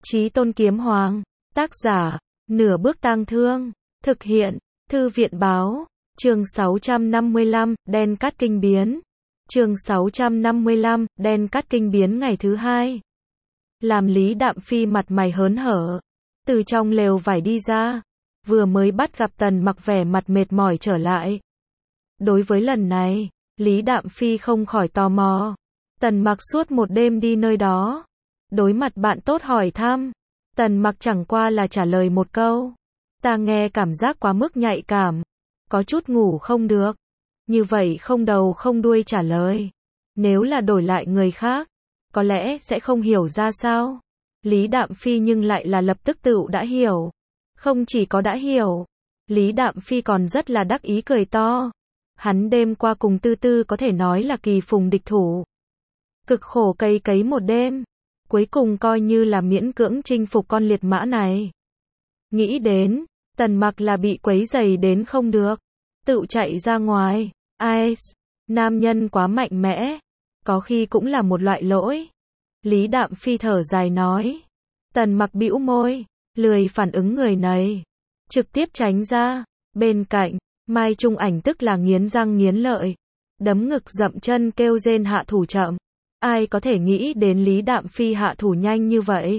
Chí Tôn Kiếm Hoàng. Tác giả, Nửa Bước Tang Thương. Thực hiện, Thư viện Báo. Chương 655, Đen Cát Kinh Biến. Chương 655, Đen Cát Kinh Biến ngày thứ hai. Làm Lý Đạm Phi mặt mày hớn hở, từ trong lều vải đi ra, vừa mới bắt gặp Tần Mặc vẻ mặt mệt mỏi trở lại. Đối với lần này, Lý Đạm Phi không khỏi tò mò. Tần Mặc suốt một đêm đi nơi đó, đối mặt bạn tốt hỏi thăm, Tần Mặc chẳng qua là trả lời một câu: ta nghe cảm giác quá mức nhạy cảm, có chút ngủ không được. Như vậy không đầu không đuôi trả lời. Nếu là đổi lại người khác, có lẽ sẽ không hiểu ra sao. Lý Đạm Phi nhưng lại là lập tức tựu đã hiểu. Không chỉ có đã hiểu, Lý Đạm Phi còn rất là đắc ý cười to. Hắn đêm qua cùng Tư Tư có thể nói là kỳ phùng địch thủ. Cực khổ cày cấy một đêm, cuối cùng coi như là miễn cưỡng chinh phục con liệt mã này. Nghĩ đến, Tần Mặc là bị quấy rầy đến không được, tựu chạy ra ngoài. Ai, nam nhân quá mạnh mẽ, có khi cũng là một loại lỗi. Lý Đạm Phi thở dài nói. Tần Mặc bĩu môi, lười phản ứng người này, trực tiếp tránh ra. Bên cạnh, Mai Trung Ảnh tức là nghiến răng nghiến lợi, đấm ngực dậm chân kêu rên hạ thủ chậm. Ai có thể nghĩ đến Lý Đạm Phi hạ thủ nhanh như vậy?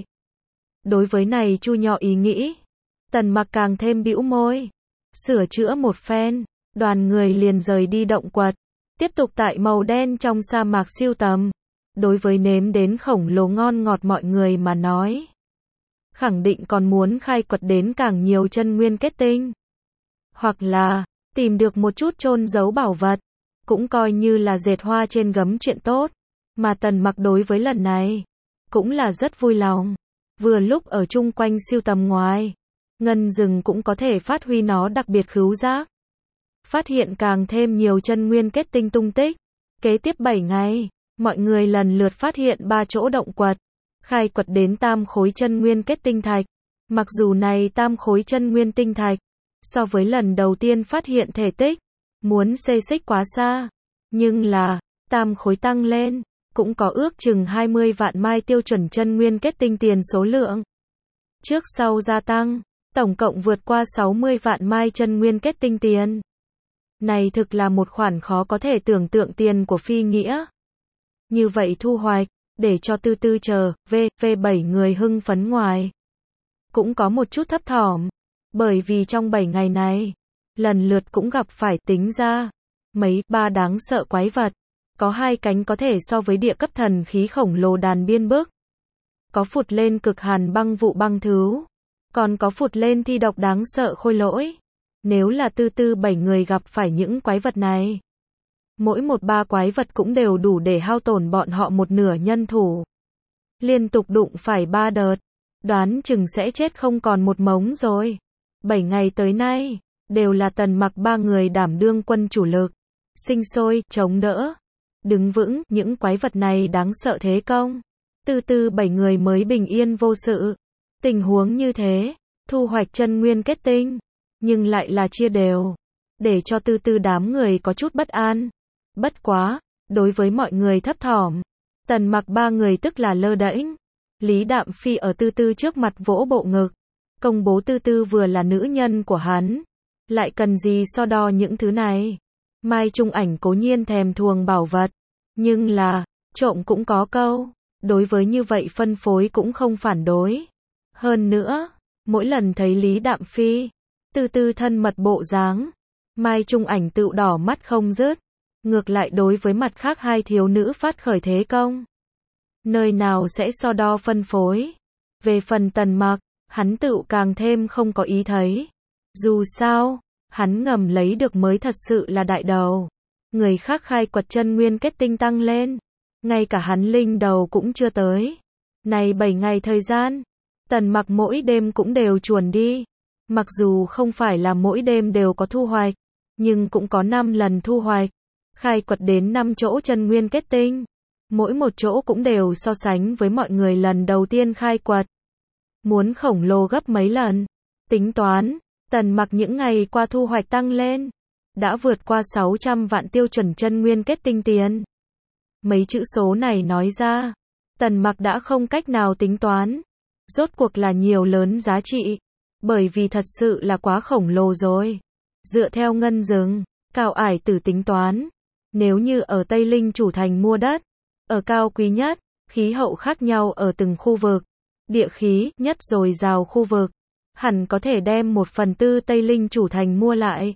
Đối với này chu nhỏ ý nghĩ, Tần Mặc càng thêm bĩu môi, sửa chữa một phen, đoàn người liền rời đi động quật, tiếp tục tại màu đen trong sa mạc siêu tầm. Đối với nếm đến khổng lồ ngon ngọt mọi người mà nói, khẳng định còn muốn khai quật đến càng nhiều chân nguyên kết tinh, hoặc là tìm được một chút chôn giấu bảo vật, cũng coi như là dệt hoa trên gấm chuyện tốt. Mà Tần Mặc đối với lần này cũng là rất vui lòng. Vừa lúc ở chung quanh siêu tầm ngoài ngân rừng cũng có thể phát huy nó đặc biệt khứu giác, phát hiện càng thêm nhiều chân nguyên kết tinh tung tích. Kế tiếp 7 ngày, mọi người lần lượt phát hiện 3 chỗ động quật, khai quật đến tam khối chân nguyên kết tinh thạch. Mặc dù này tam khối chân nguyên tinh thạch, so với lần đầu tiên phát hiện thể tích, muốn xê xích quá xa, nhưng là, tam khối tăng lên, cũng có ước chừng 20 vạn mai tiêu chuẩn chân nguyên kết tinh tiền số lượng. Trước sau gia tăng, tổng cộng vượt qua 60 vạn mai chân nguyên kết tinh tiền. Này thực là một khoản khó có thể tưởng tượng tiền của phi nghĩa. Như vậy thu hoạch, để cho Tư Tư chờ, V7 người hưng phấn ngoài. Cũng có một chút thấp thỏm, bởi vì trong 7 ngày này, lần lượt cũng gặp phải tính ra ba đáng sợ quái vật. Có 2 cánh có thể so với địa cấp thần khí khổng lồ đàn biên bức. Có phụt lên cực hàn băng vụ băng thứ. Còn có phụt lên thi độc đáng sợ khôi lỗi. Nếu là Tư Tư 7 người gặp phải những quái vật này, mỗi 1-3 quái vật cũng đều đủ để hao tổn bọn họ một nửa nhân thủ. Liên tục đụng phải 3 đợt, đoán chừng sẽ chết không còn một mống rồi. 7 ngày tới nay, đều là Tần Mặc 3 người đảm đương quân chủ lực, sinh sôi, chống đỡ, đứng vững những quái vật này đáng sợ thế công. Tư Tư 7 người mới bình yên vô sự. Tình huống như thế, thu hoạch chân nguyên kết tinh, nhưng lại là chia đều, để cho Tư Tư đám người có chút bất an. Bất quá, đối với mọi người thấp thỏm, Tần Mặc 3 người tức là lơ đễnh. Lý Đạm Phi ở Tư Tư trước mặt vỗ bộ ngực, công bố Tư Tư vừa là nữ nhân của hắn, lại cần gì so đo những thứ này. Mai Trung Ảnh cố nhiên thèm thuồng bảo vật, nhưng là, trộm cũng có câu, đối với như vậy phân phối cũng không phản đối. Hơn nữa, mỗi lần thấy Lý Đạm Phi, Tư Tư thân mật bộ dáng, Mai Trung Ảnh tựu đỏ mắt không dứt. Ngược lại đối với mặt khác 2 thiếu nữ phát khởi thế công, nơi nào sẽ so đo phân phối. Về phần Tần Mặc, hắn tựu càng thêm không có ý thấy. Dù sao, hắn ngầm lấy được mới thật sự là đại đầu. Người khác khai quật chân nguyên kết tinh tăng lên, ngay cả hắn linh đầu cũng chưa tới. Này 7 ngày thời gian, Tần Mặc mỗi đêm cũng đều chuồn đi. Mặc dù không phải là mỗi đêm đều có thu hoạch, nhưng cũng có 5 lần thu hoạch. Khai quật đến 5 chỗ chân nguyên kết tinh, mỗi một chỗ cũng đều so sánh với mọi người lần đầu tiên khai quật, muốn khổng lồ gấp mấy lần. Tính toán, Tần Mặc những ngày qua thu hoạch tăng lên, đã vượt qua 600 vạn tiêu chuẩn chân nguyên kết tinh tiền. Mấy chữ số này nói ra, Tần Mặc đã không cách nào tính toán. rốt cuộc là nhiều lớn giá trị. Bởi vì thật sự là quá khổng lồ rồi. Dựa theo ngân dừng, Cao Ải Tử tính toán, nếu như ở Tây Linh chủ thành mua đất, ở cao quý nhất, khí hậu khác nhau ở từng khu vực, địa khí nhất dồi dào khu vực, hẳn có thể đem 1/4 Tây Linh chủ thành mua lại.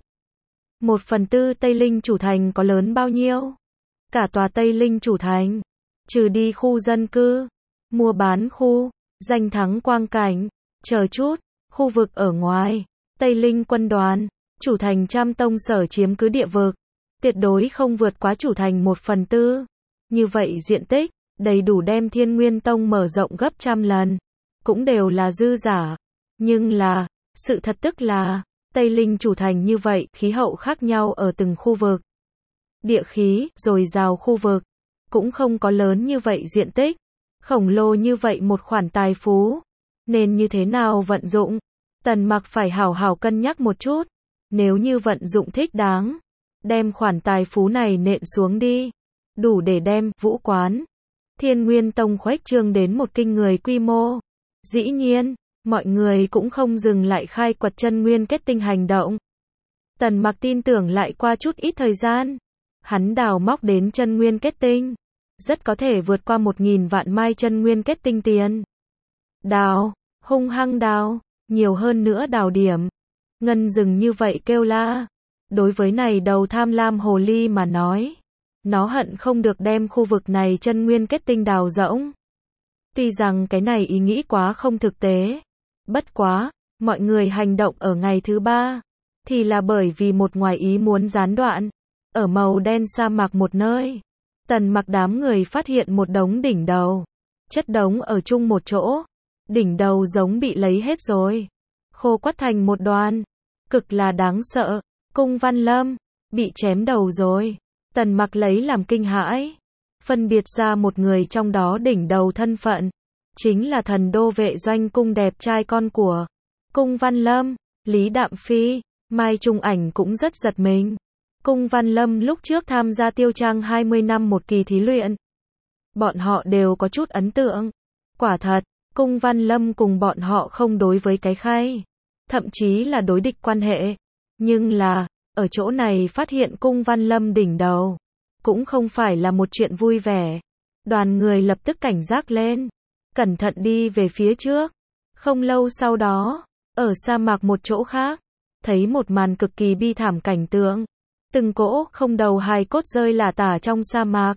1/4 Tây Linh chủ thành có lớn bao nhiêu? Cả tòa Tây Linh chủ thành, trừ đi khu dân cư, mua bán khu, danh thắng quang cảnh, chờ chút, khu vực ở ngoài, Tây Linh quân đoàn, chủ thành Trăm Tông sở chiếm cứ địa vực, tuyệt đối không vượt quá chủ thành 1/4. Như vậy diện tích, đầy đủ đem Thiên Nguyên Tông mở rộng gấp trăm lần, cũng đều là dư giả. Nhưng là, sự thật tức là, Tây Linh chủ thành như vậy, khí hậu khác nhau ở từng khu vực. Địa khí, dồi dào khu vực, cũng không có lớn như vậy diện tích, khổng lồ như vậy một khoản tài phú. Nên như thế nào vận dụng? Tần Mặc phải hảo hảo cân nhắc một chút. Nếu như vận dụng thích đáng, đem khoản tài phú này nện xuống đi, đủ để đem Vũ Quán, Thiên Nguyên Tông khuếch trương đến một kinh người quy mô. Dĩ nhiên, mọi người cũng không dừng lại khai quật chân nguyên kết tinh hành động. Tần Mặc tin tưởng lại qua chút ít thời gian, hắn đào móc đến chân nguyên kết tinh, rất có thể vượt qua 1000 vạn mai chân nguyên kết tinh tiền. Đào, hung hăng đào, nhiều hơn nữa đào điểm. Ngân dừng như vậy kêu la. Đối với này đầu tham lam hồ ly mà nói, nó hận không được đem khu vực này chân nguyên kết tinh đào rỗng. Tuy rằng cái này ý nghĩ quá không thực tế. Bất quá, mọi người hành động ở ngày thứ 3, thì là bởi vì một ngoài ý muốn gián đoạn. Ở màu đen sa mạc một nơi, Tần Mặc đám người phát hiện một đống đỉnh đầu, chất đống ở chung một chỗ. Đỉnh đầu giống bị lấy hết rồi, khô quắt thành một đoàn, cực là đáng sợ. Cung Văn Lâm bị chém đầu rồi. Tần Mặc lấy làm kinh hãi, phân biệt ra một người trong đó đỉnh đầu thân phận, chính là thần đô vệ doanh cung đẹp trai con của Cung Văn Lâm. Lý Đạm Phi, Mai Trung Ảnh cũng rất giật mình. Cung Văn Lâm lúc trước tham gia Tiêu Trang 20 năm một kỳ thí luyện, bọn họ đều có chút ấn tượng. Quả thật, Cung Văn Lâm cùng bọn họ không đối với cái khay, thậm chí là đối địch quan hệ. Nhưng là, ở chỗ này phát hiện Cung Văn Lâm đỉnh đầu, cũng không phải là một chuyện vui vẻ. Đoàn người lập tức cảnh giác lên, cẩn thận đi về phía trước. Không lâu sau đó, ở sa mạc một chỗ khác, thấy một màn cực kỳ bi thảm cảnh tượng. Từng cỗ không đầu hài cốt rơi lả tả trong sa mạc.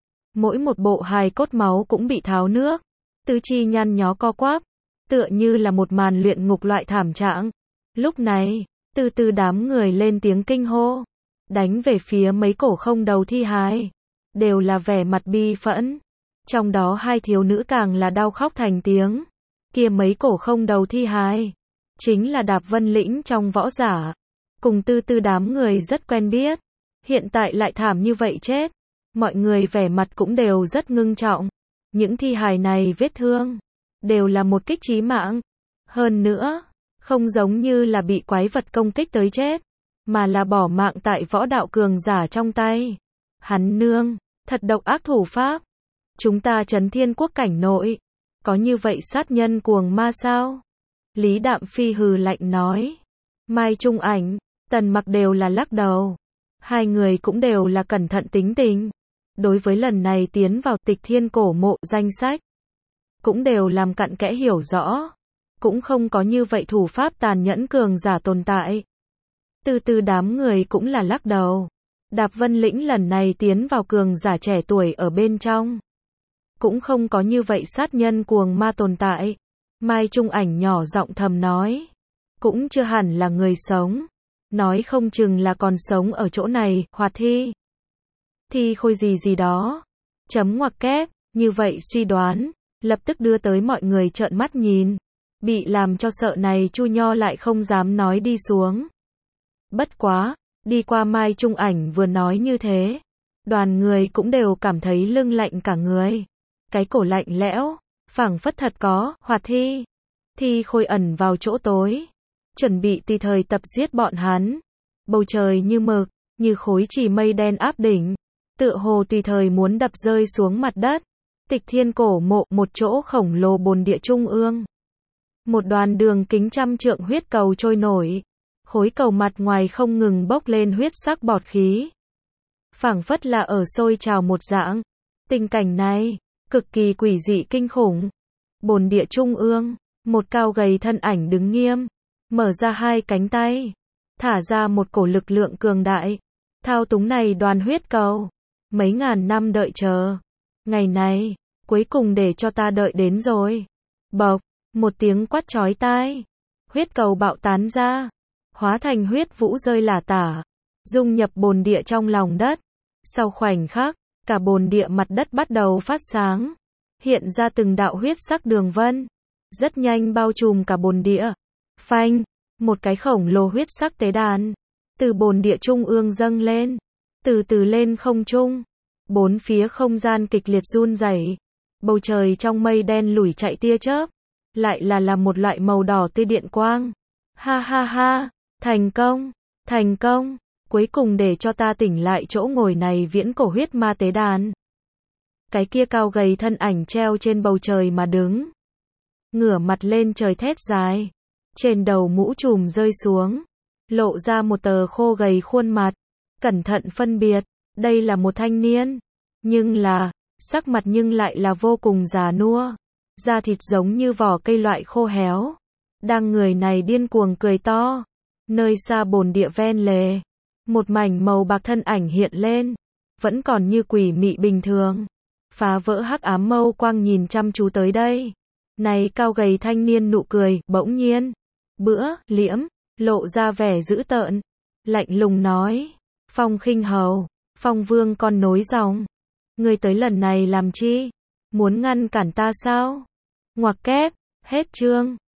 Mỗi một bộ hài cốt máu cũng bị tháo nước, tứ chi nhăn nhó co quắp, tựa như là một màn luyện ngục loại thảm trạng. Lúc này, từ từ đám người lên tiếng kinh hô, đánh về phía mấy cổ không đầu thi hài, đều là vẻ mặt bi phẫn. Trong đó hai thiếu nữ càng là đau khóc thành tiếng. Kia mấy cổ không đầu thi hài, chính là Đạp Vân Lĩnh trong võ giả, cùng từ từ đám người rất quen biết. Hiện tại lại thảm như vậy chết, mọi người vẻ mặt cũng đều rất ngưng trọng. Những thi hài này vết thương, đều là một kích chí mạng. Hơn nữa, không giống như là bị quái vật công kích tới chết, mà là bỏ mạng tại võ đạo cường giả trong tay. Hắn nương, thật độc ác thủ pháp. Chúng ta Trấn Thiên Quốc cảnh nội, có như vậy sát nhân cuồng ma sao? Lý Đạm Phi hừ lạnh nói. Mai Trung Ảnh, Tần Mặc đều là lắc đầu. Hai người cũng đều là cẩn thận tính tình. Đối với lần này tiến vào Tịch Thiên cổ mộ danh sách, cũng đều làm cặn kẽ hiểu rõ. Cũng không có như vậy thủ pháp tàn nhẫn cường giả tồn tại. Từ từ đám người cũng là lắc đầu. Đạp Vân Lĩnh lần này tiến vào cường giả trẻ tuổi ở bên trong, cũng không có như vậy sát nhân cuồng ma tồn tại. Mai Trung Ảnh nhỏ giọng thầm nói, cũng chưa hẳn là người sống, nói không chừng là còn sống ở chỗ này, hoạt thi khôi gì đó. Chấm ngoặc kép, như vậy suy đoán, lập tức đưa tới mọi người trợn mắt nhìn. Bị làm cho sợ này Chu Nho lại không dám nói đi xuống. Bất quá, đi qua Mai Trung Ảnh vừa nói như thế, đoàn người cũng đều cảm thấy lưng lạnh cả người. Cái cổ lạnh lẽo, phảng phất thật có, hoạt thi khôi ẩn vào chỗ tối, chuẩn bị tùy thời tập giết bọn hắn. Bầu trời như mực, như khối chỉ mây đen áp đỉnh, tựa hồ tùy thời muốn đập rơi xuống mặt đất. Tịch Thiên cổ mộ, một chỗ khổng lồ bồn địa trung ương. Một đoàn đường kính trăm trượng huyết cầu trôi nổi. Khối cầu mặt ngoài không ngừng bốc lên huyết sắc bọt khí. Phảng phất là ở sôi trào một dạng. Tình cảnh này, cực kỳ quỷ dị kinh khủng. Bồn địa trung ương, một cao gầy thân ảnh đứng nghiêm, mở ra hai cánh tay, thả ra một cổ lực lượng cường đại, thao túng này đoàn huyết cầu. Mấy ngàn năm đợi chờ. Ngày này, cuối cùng để cho ta đợi đến rồi. Bộc, một tiếng quát chói tai. Huyết cầu bạo tán ra, hóa thành huyết vũ rơi lả tả, dung nhập bồn địa trong lòng đất. Sau khoảnh khắc, cả bồn địa mặt đất bắt đầu phát sáng, hiện ra từng đạo huyết sắc đường vân, rất nhanh bao trùm cả bồn địa. Phanh, một cái khổng lồ huyết sắc tế đàn từ bồn địa trung ương dâng lên, từ từ lên không trung. Bốn phía không gian kịch liệt run rẩy, bầu trời trong mây đen lủi chạy tia chớp, lại là một loại màu đỏ tươi điện quang. Ha ha ha, thành công, thành công, cuối cùng để cho ta tỉnh lại chỗ ngồi này viễn cổ huyết ma tế đàn. Cái kia cao gầy thân ảnh treo trên bầu trời mà đứng, ngửa mặt lên trời thét dài, trên đầu mũ trùm rơi xuống, lộ ra một tờ khô gầy khuôn mặt. Cẩn thận phân biệt, đây là một thanh niên, nhưng là, sắc mặt nhưng lại là vô cùng già nua, da thịt giống như vỏ cây loại khô héo. Đang người này điên cuồng cười to, nơi xa bồn địa ven lề, một mảnh màu bạc thân ảnh hiện lên, vẫn còn như quỷ mị bình thường, phá vỡ hắc ám mâu quang nhìn chăm chú tới đây. Này cao gầy thanh niên nụ cười, bỗng nhiên, liễm, lộ ra vẻ dữ tợn, lạnh lùng nói, Phong Khinh Hầu, Phong Vương con nối dòng, ngươi tới lần này làm chi? Muốn ngăn cản ta sao? Ngoặc kép, hết chương.